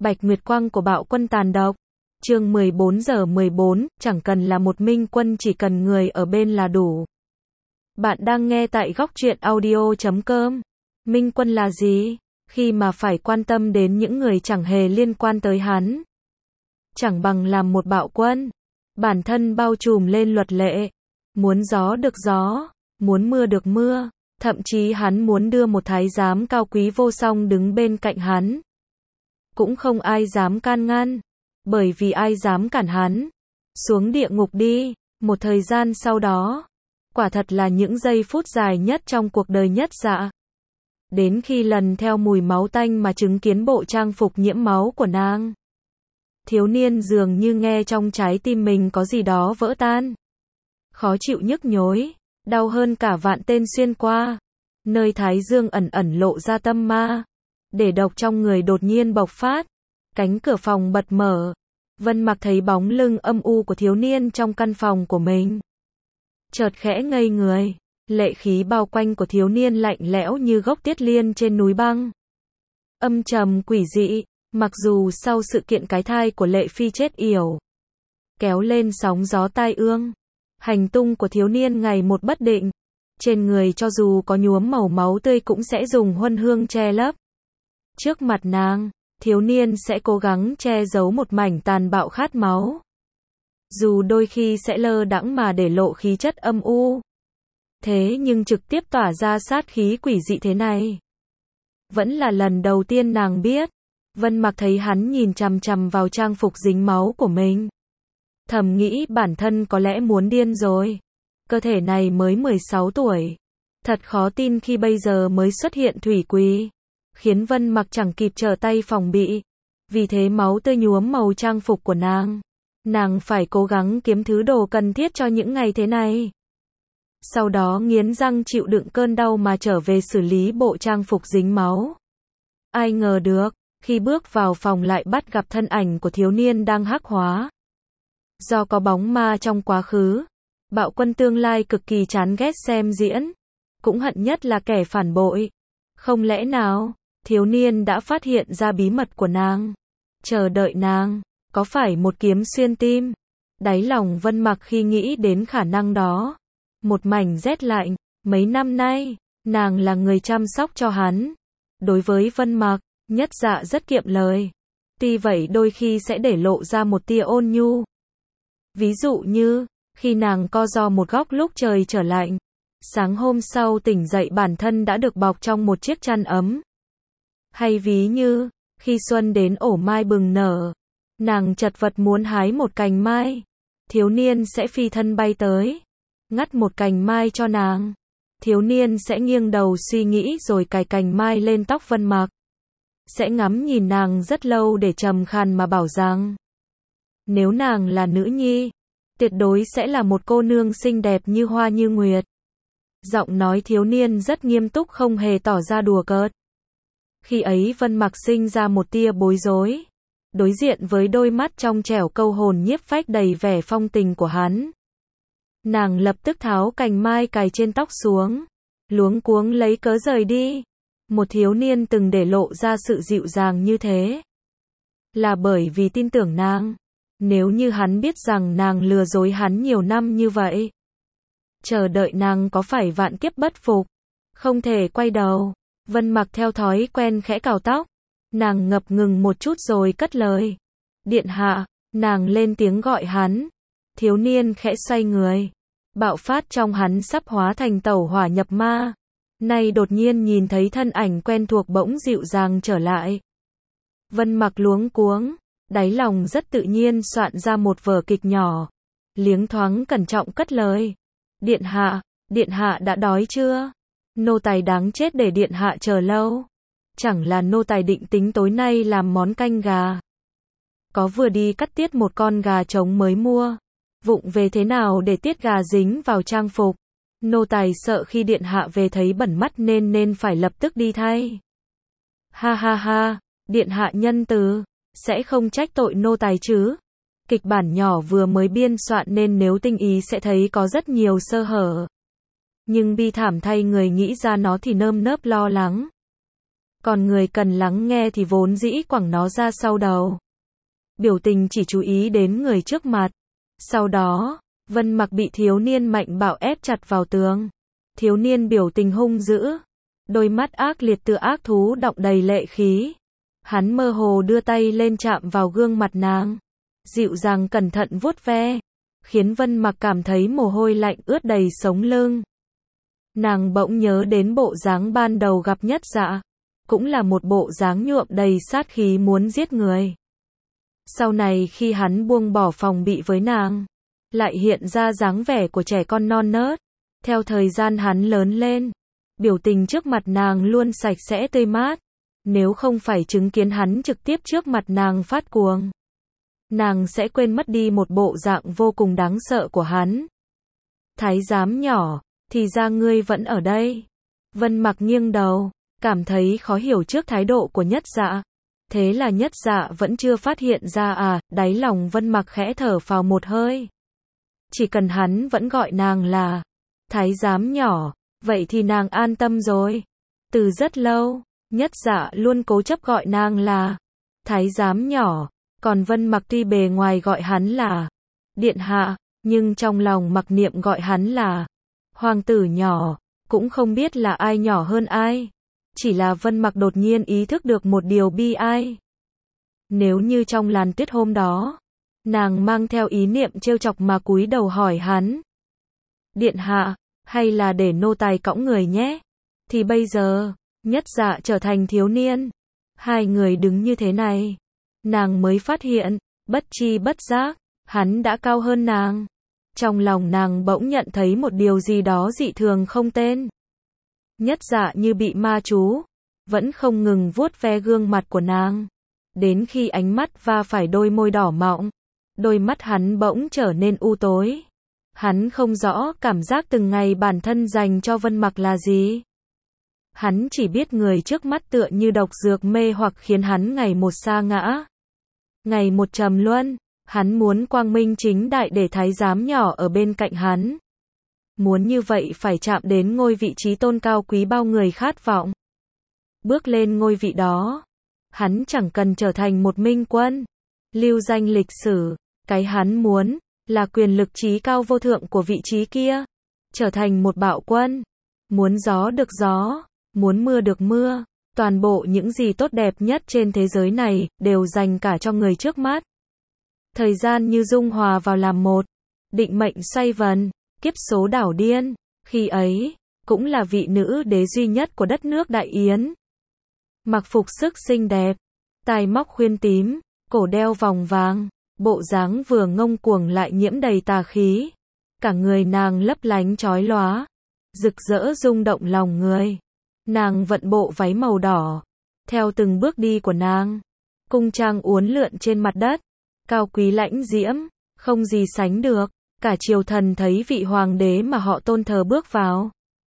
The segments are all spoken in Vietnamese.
Bạch Nguyệt Quang của Bạo Quân tàn độc. Chương 14:14, chẳng cần là một minh quân, chỉ cần người ở bên là đủ. Bạn đang nghe tại góc truyện audio.com. Minh quân là gì? Khi mà phải quan tâm đến những người chẳng hề liên quan tới hắn. Chẳng bằng làm một bạo quân. Bản thân bao trùm lên luật lệ. Muốn gió được gió, muốn mưa được mưa. Thậm chí hắn muốn đưa một thái giám cao quý vô song đứng bên cạnh hắn. Cũng không ai dám can ngăn. Bởi vì ai dám cản hắn. Xuống địa ngục đi. Một thời gian sau đó. Quả thật là những giây phút dài nhất trong cuộc đời Nhất Dạ. Đến khi lần theo mùi máu tanh mà chứng kiến bộ trang phục nhiễm máu của nàng. Thiếu niên dường như nghe trong trái tim mình có gì đó vỡ tan. Khó chịu nhức nhối. Đau hơn cả vạn tên xuyên qua. Nơi thái dương ẩn ẩn lộ ra tâm ma. Để độc trong người đột nhiên bộc phát. Cánh cửa phòng bật mở. Vân Mặc thấy bóng lưng âm u của thiếu niên trong căn phòng của mình. Chợt khẽ ngây người. Lệ khí bao quanh của thiếu niên lạnh lẽo như gốc tiết liên trên núi băng. Âm trầm quỷ dị. Mặc dù sau sự kiện cái thai của Lệ Phi chết yểu. Kéo lên sóng gió tai ương. Hành tung của thiếu niên ngày một bất định. Trên người cho dù có nhuốm màu máu tươi cũng sẽ dùng huân hương che lấp. Trước mặt nàng, thiếu niên sẽ cố gắng che giấu một mảnh tàn bạo khát máu. Dù đôi khi sẽ lơ đãng mà để lộ khí chất âm u. Thế nhưng trực tiếp tỏa ra sát khí quỷ dị thế này. Vẫn là lần đầu tiên nàng biết. Vân Mặc thấy hắn nhìn chằm chằm vào trang phục dính máu của mình. Thầm nghĩ bản thân có lẽ muốn điên rồi. Cơ thể này mới 16 tuổi. Thật khó tin khi bây giờ mới xuất hiện thủy quỷ. Khiến Vân Mặc chẳng kịp trở tay phòng bị. Vì thế máu tươi nhuốm màu trang phục của nàng. Nàng phải cố gắng kiếm thứ đồ cần thiết cho những ngày thế này. Sau đó nghiến răng chịu đựng cơn đau mà trở về xử lý bộ trang phục dính máu. Ai ngờ được, khi bước vào phòng lại bắt gặp thân ảnh của thiếu niên đang hắc hóa. Do có bóng ma trong quá khứ, Bạo Quân tương lai cực kỳ chán ghét xem diễn. Cũng hận nhất là kẻ phản bội. Không lẽ nào, thiếu niên đã phát hiện ra bí mật của nàng. Chờ đợi nàng, có phải một kiếm xuyên tim? Đáy lòng Vân Mặc khi nghĩ đến khả năng đó. Một mảnh rét lạnh. Mấy năm nay, nàng là người chăm sóc cho hắn. Đối với Vân Mặc, Nhất Dạ rất kiệm lời. Tuy vậy đôi khi sẽ để lộ ra một tia ôn nhu. Ví dụ như, khi nàng co ro một góc lúc trời trở lạnh. Sáng hôm sau tỉnh dậy bản thân đã được bọc trong một chiếc chăn ấm. Hay ví như, khi xuân đến ổ mai bừng nở. Nàng chật vật muốn hái một cành mai. Thiếu niên sẽ phi thân bay tới. Ngắt một cành mai cho nàng. Thiếu niên sẽ nghiêng đầu suy nghĩ rồi cài cành mai lên tóc Vân Mặc. Sẽ ngắm nhìn nàng rất lâu để trầm khan mà bảo rằng. Nếu nàng là nữ nhi, tuyệt đối sẽ là một cô nương xinh đẹp như hoa như nguyệt. Giọng nói thiếu niên rất nghiêm túc không hề tỏ ra đùa cợt. Khi ấy Vân Mặc sinh ra một tia bối rối. Đối diện với đôi mắt trong trẻo câu hồn nhiếp phách đầy vẻ phong tình của hắn. Nàng lập tức tháo cành mai cài trên tóc xuống. Luống cuống lấy cớ rời đi. Một thiếu niên từng để lộ ra sự dịu dàng như thế. Là bởi vì tin tưởng nàng. Nếu như hắn biết rằng nàng lừa dối hắn nhiều năm như vậy. Chờ đợi nàng có phải vạn kiếp bất phục. Không thể quay đầu. Vân Mặc theo thói quen khẽ cào tóc. Nàng ngập ngừng một chút rồi cất lời. Điện hạ, nàng lên tiếng gọi hắn. Thiếu niên khẽ xoay người. Bạo phát trong hắn sắp hóa thành tẩu hỏa nhập ma. Nay đột nhiên nhìn thấy thân ảnh quen thuộc bỗng dịu dàng trở lại. Vân Mặc luống cuống. Đáy lòng rất tự nhiên soạn ra một vở kịch nhỏ. Liếng thoáng cẩn trọng cất lời. Điện hạ đã đói chưa? Nô tài đáng chết để điện hạ chờ lâu. Chẳng là nô tài định tính tối nay làm món canh gà. Có vừa đi cắt tiết một con gà trống mới mua. Vụng về thế nào để tiết gà dính vào trang phục. Nô tài sợ khi điện hạ về thấy bẩn mắt nên phải lập tức đi thay. Ha ha ha, điện hạ nhân từ, sẽ không trách tội nô tài chứ. Kịch bản nhỏ vừa mới biên soạn nên nếu tinh ý sẽ thấy có rất nhiều sơ hở. Nhưng bi thảm thay người nghĩ ra nó thì nơm nớp lo lắng. Còn người cần lắng nghe thì vốn dĩ quẳng nó ra sau đầu. Biểu tình chỉ chú ý đến người trước mặt. Sau đó, Vân Mặc bị thiếu niên mạnh bạo ép chặt vào tường. Thiếu niên biểu tình hung dữ. Đôi mắt ác liệt tựa ác thú đọng đầy lệ khí. Hắn mơ hồ đưa tay lên chạm vào gương mặt nàng. Dịu dàng cẩn thận vuốt ve. Khiến Vân Mặc cảm thấy mồ hôi lạnh ướt đầy sống lưng. Nàng bỗng nhớ đến bộ dáng ban đầu gặp Nhất Dạ. Cũng là một bộ dáng nhuộm đầy sát khí muốn giết người. Sau này khi hắn buông bỏ phòng bị với nàng, lại hiện ra dáng vẻ của trẻ con non nớt. Theo thời gian hắn lớn lên, biểu tình trước mặt nàng luôn sạch sẽ tươi mát. Nếu không phải chứng kiến hắn trực tiếp trước mặt nàng phát cuồng, nàng sẽ quên mất đi một bộ dạng vô cùng đáng sợ của hắn. Thái giám nhỏ, thì ra ngươi vẫn ở đây. Vân Mặc nghiêng đầu, cảm thấy khó hiểu trước thái độ của Nhất Dạ. Thế là Nhất Dạ vẫn chưa phát hiện ra à, đáy lòng Vân Mặc khẽ thở phào một hơi. Chỉ cần hắn vẫn gọi nàng là thái giám nhỏ, vậy thì nàng an tâm rồi. Từ rất lâu, Nhất Dạ luôn cố chấp gọi nàng là thái giám nhỏ, còn Vân Mặc tuy bề ngoài gọi hắn là điện hạ, nhưng trong lòng mặc niệm gọi hắn là hoàng tử nhỏ, cũng không biết là ai nhỏ hơn ai. Chỉ là Vân Mặc đột nhiên ý thức được một điều bi ai. Nếu như trong làn tuyết hôm đó, nàng mang theo ý niệm trêu chọc mà cúi đầu hỏi hắn, điện hạ, hay là để nô tài cõng người nhé, thì bây giờ, Nhất Dạ trở thành thiếu niên. Hai người đứng như thế này, nàng mới phát hiện, bất tri bất giác, hắn đã cao hơn nàng. Trong lòng nàng bỗng nhận thấy một điều gì đó dị thường không tên. Nhất Dạ như bị ma chú, vẫn không ngừng vuốt ve gương mặt của nàng. Đến khi ánh mắt va phải đôi môi đỏ mọng, đôi mắt hắn bỗng trở nên u tối. Hắn không rõ cảm giác từng ngày bản thân dành cho Vân Mặc là gì. Hắn chỉ biết người trước mắt tựa như độc dược mê hoặc khiến hắn ngày một sa ngã, ngày một trầm luân. Hắn muốn quang minh chính đại để thái giám nhỏ ở bên cạnh hắn. Muốn như vậy phải chạm đến ngôi vị trí tôn cao quý bao người khát vọng. Bước lên ngôi vị đó, hắn chẳng cần trở thành một minh quân, lưu danh lịch sử. Cái hắn muốn là quyền lực trí cao vô thượng của vị trí kia. Trở thành một bạo quân. Muốn gió được gió, muốn mưa được mưa. Toàn bộ những gì tốt đẹp nhất trên thế giới này đều dành cả cho người trước mắt. Thời gian như dung hòa vào làm một, định mệnh xoay vần, kiếp số đảo điên. Khi ấy, cũng là vị nữ đế duy nhất của đất nước Đại Yến. Mặc phục sức xinh đẹp, tai móc khuyên tím, cổ đeo vòng vàng, bộ dáng vừa ngông cuồng lại nhiễm đầy tà khí. Cả người nàng lấp lánh chói lóa, rực rỡ rung động lòng người. Nàng vận bộ váy màu đỏ, theo từng bước đi của nàng, cung trang uốn lượn trên mặt đất, cao quý lãnh diễm, không gì sánh được. Cả triều thần thấy vị hoàng đế mà họ tôn thờ bước vào.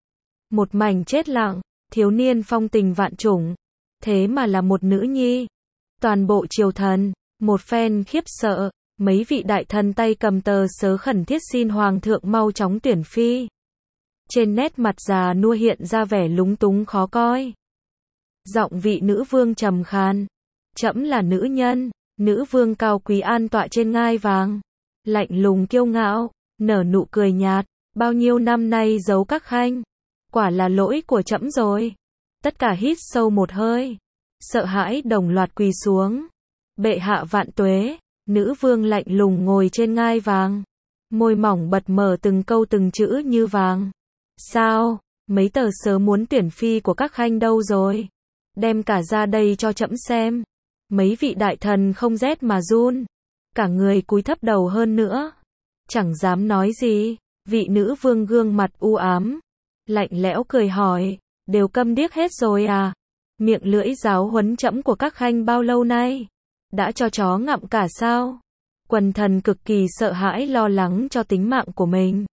Một mảnh chết lặng, thiếu niên phong tình vạn chủng, thế mà là một nữ nhi. Toàn bộ triều thần, một phen khiếp sợ, mấy vị đại thần tay cầm tờ sớ khẩn thiết xin hoàng thượng mau chóng tuyển phi. Trên nét mặt già nua hiện ra vẻ lúng túng khó coi. Giọng vị nữ vương trầm khan, trẫm là nữ nhân, nữ vương cao quý an tọa trên ngai vàng. Lạnh lùng kiêu ngạo, nở nụ cười nhạt, bao nhiêu năm nay giấu các khanh, quả là lỗi của trẫm rồi. Tất cả hít sâu một hơi, sợ hãi đồng loạt quỳ xuống. Bệ hạ vạn tuế. Nữ vương lạnh lùng ngồi trên ngai vàng, môi mỏng bật mở từng câu từng chữ như vàng. Sao, mấy tờ sớ muốn tuyển phi của các khanh đâu rồi? Đem cả ra đây cho trẫm xem. Mấy vị đại thần không rét mà run, cả người cúi thấp đầu hơn nữa, chẳng dám nói gì. Vị nữ vương gương mặt u ám, lạnh lẽo cười hỏi, đều câm điếc hết rồi à? Miệng lưỡi giáo huấn trẫm của các khanh bao lâu nay? Đã cho chó ngậm cả sao? Quần thần cực kỳ sợ hãi lo lắng cho tính mạng của mình.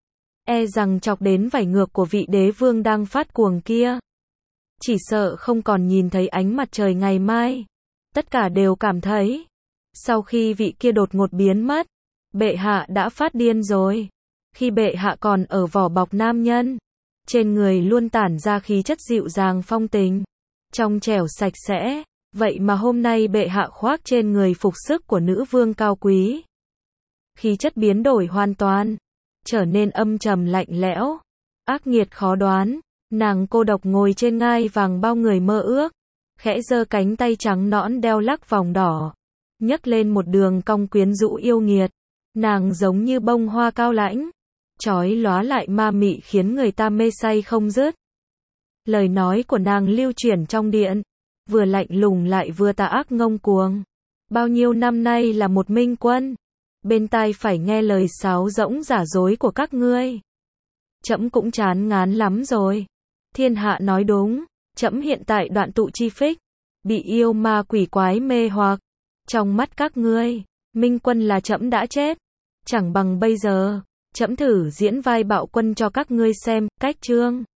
E rằng chọc đến vảy ngược của vị đế vương đang phát cuồng kia. Chỉ sợ không còn nhìn thấy ánh mặt trời ngày mai. Tất cả đều cảm thấy, sau khi vị kia đột ngột biến mất, bệ hạ đã phát điên rồi. Khi bệ hạ còn ở vỏ bọc nam nhân, trên người luôn tản ra khí chất dịu dàng phong tình. trong trẻo sạch sẽ. Vậy mà hôm nay bệ hạ khoác trên người phục sức của nữ vương cao quý. Khí chất biến đổi hoàn toàn, trở nên âm trầm lạnh lẽo, ác nghiệt khó đoán. Nàng cô độc ngồi trên ngai vàng bao người mơ ước, khẽ giơ cánh tay trắng nõn đeo lắc vòng đỏ, nhấc lên một đường cong quyến rũ yêu nghiệt. Nàng giống như bông hoa cao lãnh, chói lóa lại ma mị khiến người ta mê say không dứt. Lời nói của nàng lưu chuyển trong điện, vừa lạnh lùng lại vừa tà ác ngông cuồng. Bao nhiêu năm nay là một minh quân, bên tai phải nghe lời sáo rỗng giả dối của các ngươi. Trẫm cũng chán ngán lắm rồi. Thiên hạ nói đúng, trẫm hiện tại đoạn tụ chi phích, bị yêu ma quỷ quái mê hoặc. Trong mắt các ngươi, minh quân là trẫm đã chết. Chẳng bằng bây giờ, trẫm thử diễn vai bạo quân cho các ngươi xem, cách chương.